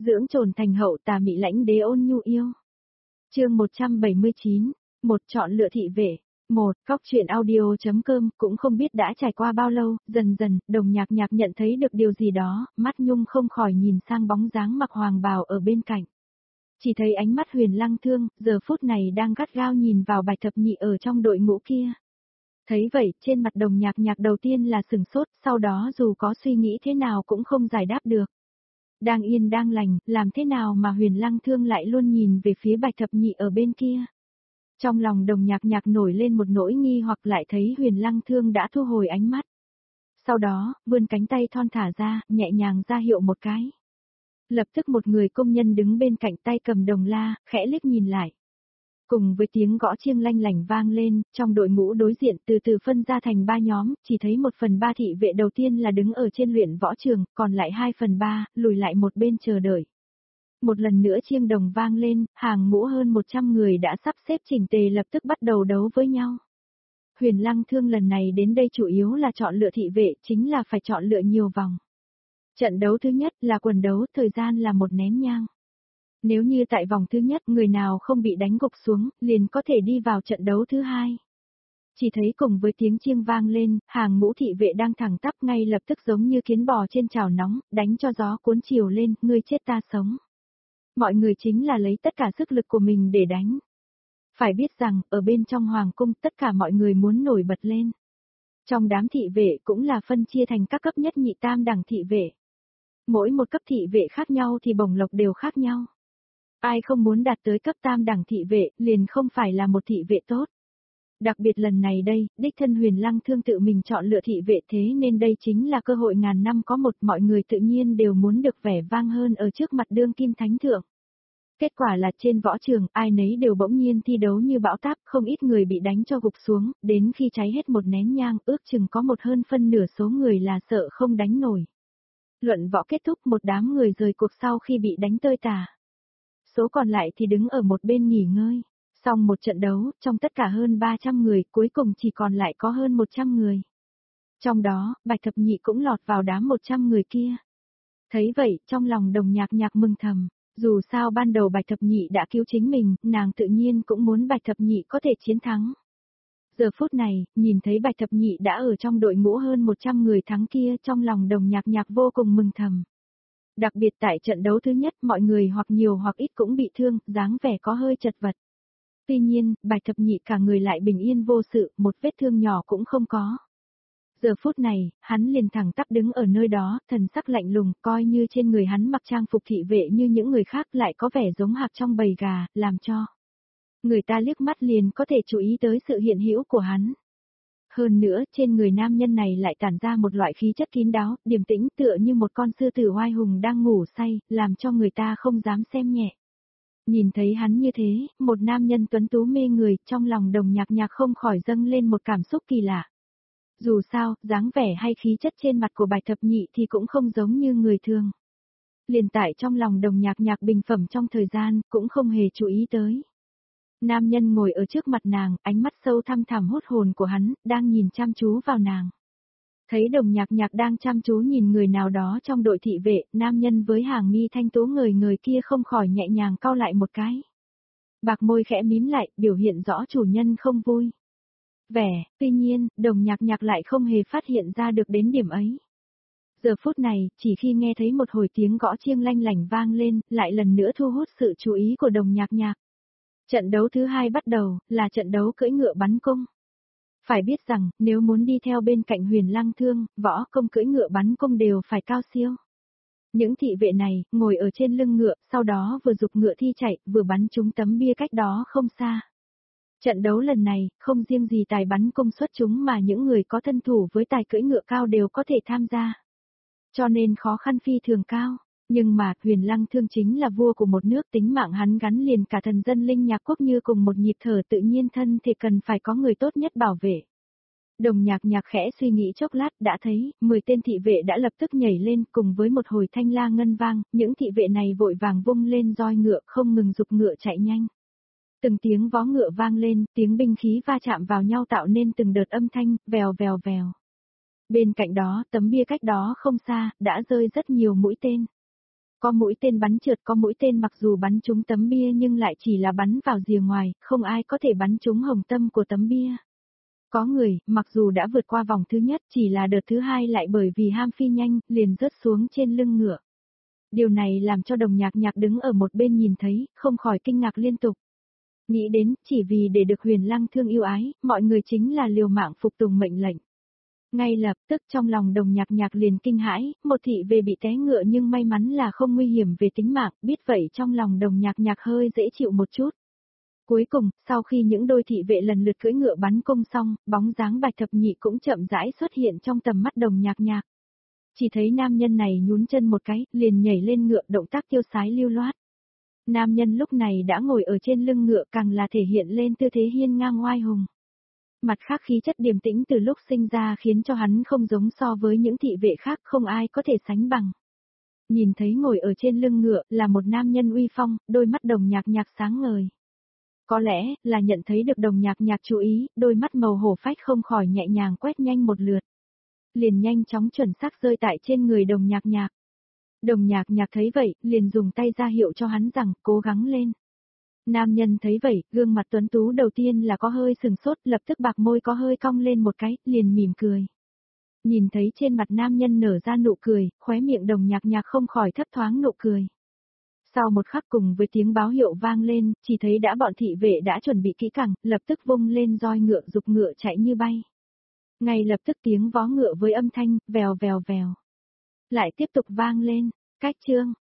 dưỡng trồn thành hậu tà mị lãnh đế ôn nhu yêu. Chương 179, một chọn lựa thị vệ. Một, Cóc truyện audio.com. Cũng không biết đã trải qua bao lâu, dần dần, Đồng Nhạc Nhạc nhận thấy được điều gì đó, mắt Nhung không khỏi nhìn sang bóng dáng mặc hoàng bào ở bên cạnh. Chỉ thấy ánh mắt Huyền Lăng Thương, giờ phút này đang gắt gao nhìn vào Bạch Thập Nhị ở trong đội ngũ kia. Thấy vậy, trên mặt Đồng Nhạc Nhạc đầu tiên là sửng sốt, sau đó dù có suy nghĩ thế nào cũng không giải đáp được. Đang yên đang lành, làm thế nào mà Huyền Lăng Thương lại luôn nhìn về phía Bạch Thập Nhị ở bên kia. Trong lòng Đồng Nhạc Nhạc nổi lên một nỗi nghi hoặc lại thấy Huyền Lăng Thương đã thu hồi ánh mắt. Sau đó, vươn cánh tay thon thả ra, nhẹ nhàng ra hiệu một cái. Lập tức một người công nhân đứng bên cạnh tay cầm đồng la, khẽ liếc nhìn lại. Cùng với tiếng gõ chiêng lanh lảnh vang lên, trong đội ngũ đối diện từ từ phân ra thành 3 nhóm, chỉ thấy 1/3 thị vệ đầu tiên là đứng ở trên luyện võ trường, còn lại 2/3, lùi lại một bên chờ đợi. Một lần nữa chiêng đồng vang lên, hàng ngũ hơn 100 người đã sắp xếp chỉnh tề lập tức bắt đầu đấu với nhau. Huyền Lăng Thương lần này đến đây chủ yếu là chọn lựa thị vệ, chính là phải chọn lựa nhiều vòng. Trận đấu thứ nhất là quần đấu, thời gian là 1 nén nhang. Nếu như tại vòng thứ nhất người nào không bị đánh gục xuống, liền có thể đi vào trận đấu thứ hai. Chỉ thấy cùng với tiếng chiêng vang lên, hàng ngũ thị vệ đang thẳng tắp ngay lập tức giống như kiến bò trên chảo nóng, đánh cho gió cuốn chiều lên, ngươi chết ta sống. Mọi người chính là lấy tất cả sức lực của mình để đánh. Phải biết rằng, ở bên trong hoàng cung tất cả mọi người muốn nổi bật lên. Trong đám thị vệ cũng là phân chia thành các cấp nhất nhị tam đẳng thị vệ. Mỗi một cấp thị vệ khác nhau thì bổng lộc đều khác nhau. Ai không muốn đạt tới cấp tam đẳng thị vệ, liền không phải là một thị vệ tốt. Đặc biệt lần này đây, đích thân Huyền Lăng Thương tự mình chọn lựa thị vệ thế nên đây chính là cơ hội ngàn năm có một, mọi người tự nhiên đều muốn được vẻ vang hơn ở trước mặt đương kim thánh thượng. Kết quả là trên võ trường, ai nấy đều bỗng nhiên thi đấu như bão táp, không ít người bị đánh cho gục xuống, đến khi cháy hết 1 nén nhang, ước chừng có 1/2 số người là sợ không đánh nổi. Luận võ kết thúc, một đám người rời cuộc sau khi bị đánh tơi tả. Số còn lại thì đứng ở một bên nghỉ ngơi. Xong một trận đấu, trong tất cả hơn 300 người, cuối cùng chỉ còn lại có hơn 100 người. Trong đó, Bạch Thập Nhị cũng lọt vào đám 100 người kia. Thấy vậy, trong lòng Đồng Nhạc Nhạc mừng thầm, dù sao ban đầu Bạch Thập Nhị đã cứu chính mình, nàng tự nhiên cũng muốn Bạch Thập Nhị có thể chiến thắng. Giờ phút này, nhìn thấy Bạch Thập Nhị đã ở trong đội ngũ hơn 100 người thắng kia, trong lòng Đồng Nhạc Nhạc vô cùng mừng thầm. Đặc biệt tại trận đấu thứ nhất, mọi người hoặc nhiều hoặc ít cũng bị thương, dáng vẻ có hơi chật vật. Tuy nhiên, Bạch Thập Nhị cả người lại bình yên vô sự, một vết thương nhỏ cũng không có. Giờ phút này, hắn liền thẳng tắp đứng ở nơi đó, thần sắc lạnh lùng, coi như trên người hắn mặc trang phục thị vệ như những người khác lại có vẻ giống hạc trong bầy gà, làm cho người ta liếc mắt liền có thể chú ý tới sự hiện hữu của hắn. Hơn nữa, trên người nam nhân này lại tản ra một loại khí chất kín đáo, điềm tĩnh tựa như một con sư tử oai hùng đang ngủ say, làm cho người ta không dám xem nhẹ. Nhìn thấy hắn như thế, một nam nhân tuấn tú mê người, trong lòng Đồng Nhạc Nhạc không khỏi dâng lên một cảm xúc kỳ lạ. Dù sao, dáng vẻ hay khí chất trên mặt của Bạch Thập Nhị thì cũng không giống như người thường. Liền tại trong lòng Đồng Nhạc Nhạc bình phẩm trong thời gian, cũng không hề chú ý tới. Nam nhân ngồi ở trước mặt nàng, ánh mắt sâu thăm thẳm hút hồn của hắn, đang nhìn chăm chú vào nàng. Thấy Đồng Nhạc Nhạc đang chăm chú nhìn người nào đó trong đội thị vệ, nam nhân với hàng mi thanh tú người kia không khỏi nhẹ nhàng cau lại một cái. Bạc môi khẽ mím lại, biểu hiện rõ chủ nhân không vui. Tuy nhiên, Đồng Nhạc Nhạc lại không hề phát hiện ra được đến điểm ấy. Giờ phút này, chỉ khi nghe thấy một hồi tiếng gõ chiêng lanh lảnh vang lên, lại lần nữa thu hút sự chú ý của Đồng Nhạc Nhạc. Trận đấu thứ hai bắt đầu, là trận đấu cưỡi ngựa bắn cung. Phải biết rằng, nếu muốn đi theo bên cạnh Huyền Lăng Thương, võ công cưỡi ngựa bắn cung đều phải cao siêu. Những thị vệ này, ngồi ở trên lưng ngựa, sau đó vừa giục ngựa thi chạy, vừa bắn trúng tấm bia cách đó không xa. Trận đấu lần này, không riêng gì tài bắn cung xuất chúng mà những người có thân thủ với tài cưỡi ngựa cao đều có thể tham gia. Cho nên khó khăn phi thường cao. Nhưng mà, Huyền Lăng Thương chính là vua của một nước, tính mạng hắn gắn liền cả thần dân linh nhạc quốc như cùng một nhịp thở tự nhiên thân thì cần phải có người tốt nhất bảo vệ. Đồng Nhạc Nhạc khẽ suy nghĩ chốc lát đã thấy, 10 tên thị vệ đã lập tức nhảy lên cùng với một hồi thanh la ngân vang, những thị vệ này vội vàng vung lên roi ngựa không ngừng giục ngựa chạy nhanh. Từng tiếng vó ngựa vang lên, tiếng binh khí va chạm vào nhau tạo nên từng đợt âm thanh, vèo vèo vèo. Bên cạnh đó, tấm bia cách đó không xa, đã rơi rất nhiều mũi tên. Có mũi tên bắn trượt, có mũi tên mặc dù bắn trúng tấm bia nhưng lại chỉ là bắn vào rìa ngoài, không ai có thể bắn trúng hồng tâm của tấm bia. Có người, mặc dù đã vượt qua vòng thứ nhất, chỉ là đợt thứ hai lại bởi vì ham phi nhanh, liền rớt xuống trên lưng ngựa. Điều này làm cho Đồng Nhạc Nhạc đứng ở một bên nhìn thấy, không khỏi kinh ngạc liên tục. Nghĩ đến, chỉ vì để được Huyền Lăng thương yêu ái, mọi người chính là liều mạng phục tùng mệnh lệnh. Ngay lập tức trong lòng Đồng Nhạc Nhạc liền kinh hãi, một thị vệ bị té ngựa nhưng may mắn là không nguy hiểm về tính mạng, biết vậy trong lòng Đồng Nhạc Nhạc hơi dễ chịu một chút. Cuối cùng, sau khi những đôi thị vệ lần lượt cưỡi ngựa bắn cung xong, bóng dáng Bạch Thập Nhị cũng chậm rãi xuất hiện trong tầm mắt Đồng Nhạc Nhạc. Chỉ thấy nam nhân này nhún chân một cái, liền nhảy lên ngựa, động tác tiêu sái lưu loát. Nam nhân lúc này đã ngồi ở trên lưng ngựa, càng là thể hiện lên tư thế hiên ngang oai hùng. Mặt khác khí chất điềm tĩnh từ lúc sinh ra khiến cho hắn không giống so với những thị vệ khác, không ai có thể sánh bằng. Nhìn thấy ngồi ở trên lưng ngựa là một nam nhân uy phong, đôi mắt Đồng Nhạc Nhạc sáng ngời. Có lẽ là nhận thấy được Đồng Nhạc Nhạc chú ý, đôi mắt màu hổ phách không khỏi nhẹ nhàng quét nhanh một lượt. Liền nhanh chóng chuẩn xác rơi tại trên người Đồng Nhạc Nhạc. Đồng Nhạc Nhạc thấy vậy, liền dùng tay ra hiệu cho hắn rằng cố gắng lên. Nam nhân thấy vậy, gương mặt tuấn tú đầu tiên là có hơi sừng sốt, lập tức bạc môi có hơi cong lên một cái, liền mỉm cười. Nhìn thấy trên mặt nam nhân nở ra nụ cười, khóe miệng Đồng Nhạc Nhạc không khỏi thấp thoáng nụ cười. Sau một khắc cùng với tiếng báo hiệu vang lên, chỉ thấy đã bọn thị vệ đã chuẩn bị kỹ càng, lập tức vung lên roi ngựa giục ngựa chạy như bay. Ngay lập tức tiếng vó ngựa với âm thanh, vèo vèo vèo. Lại tiếp tục vang lên, cách chương.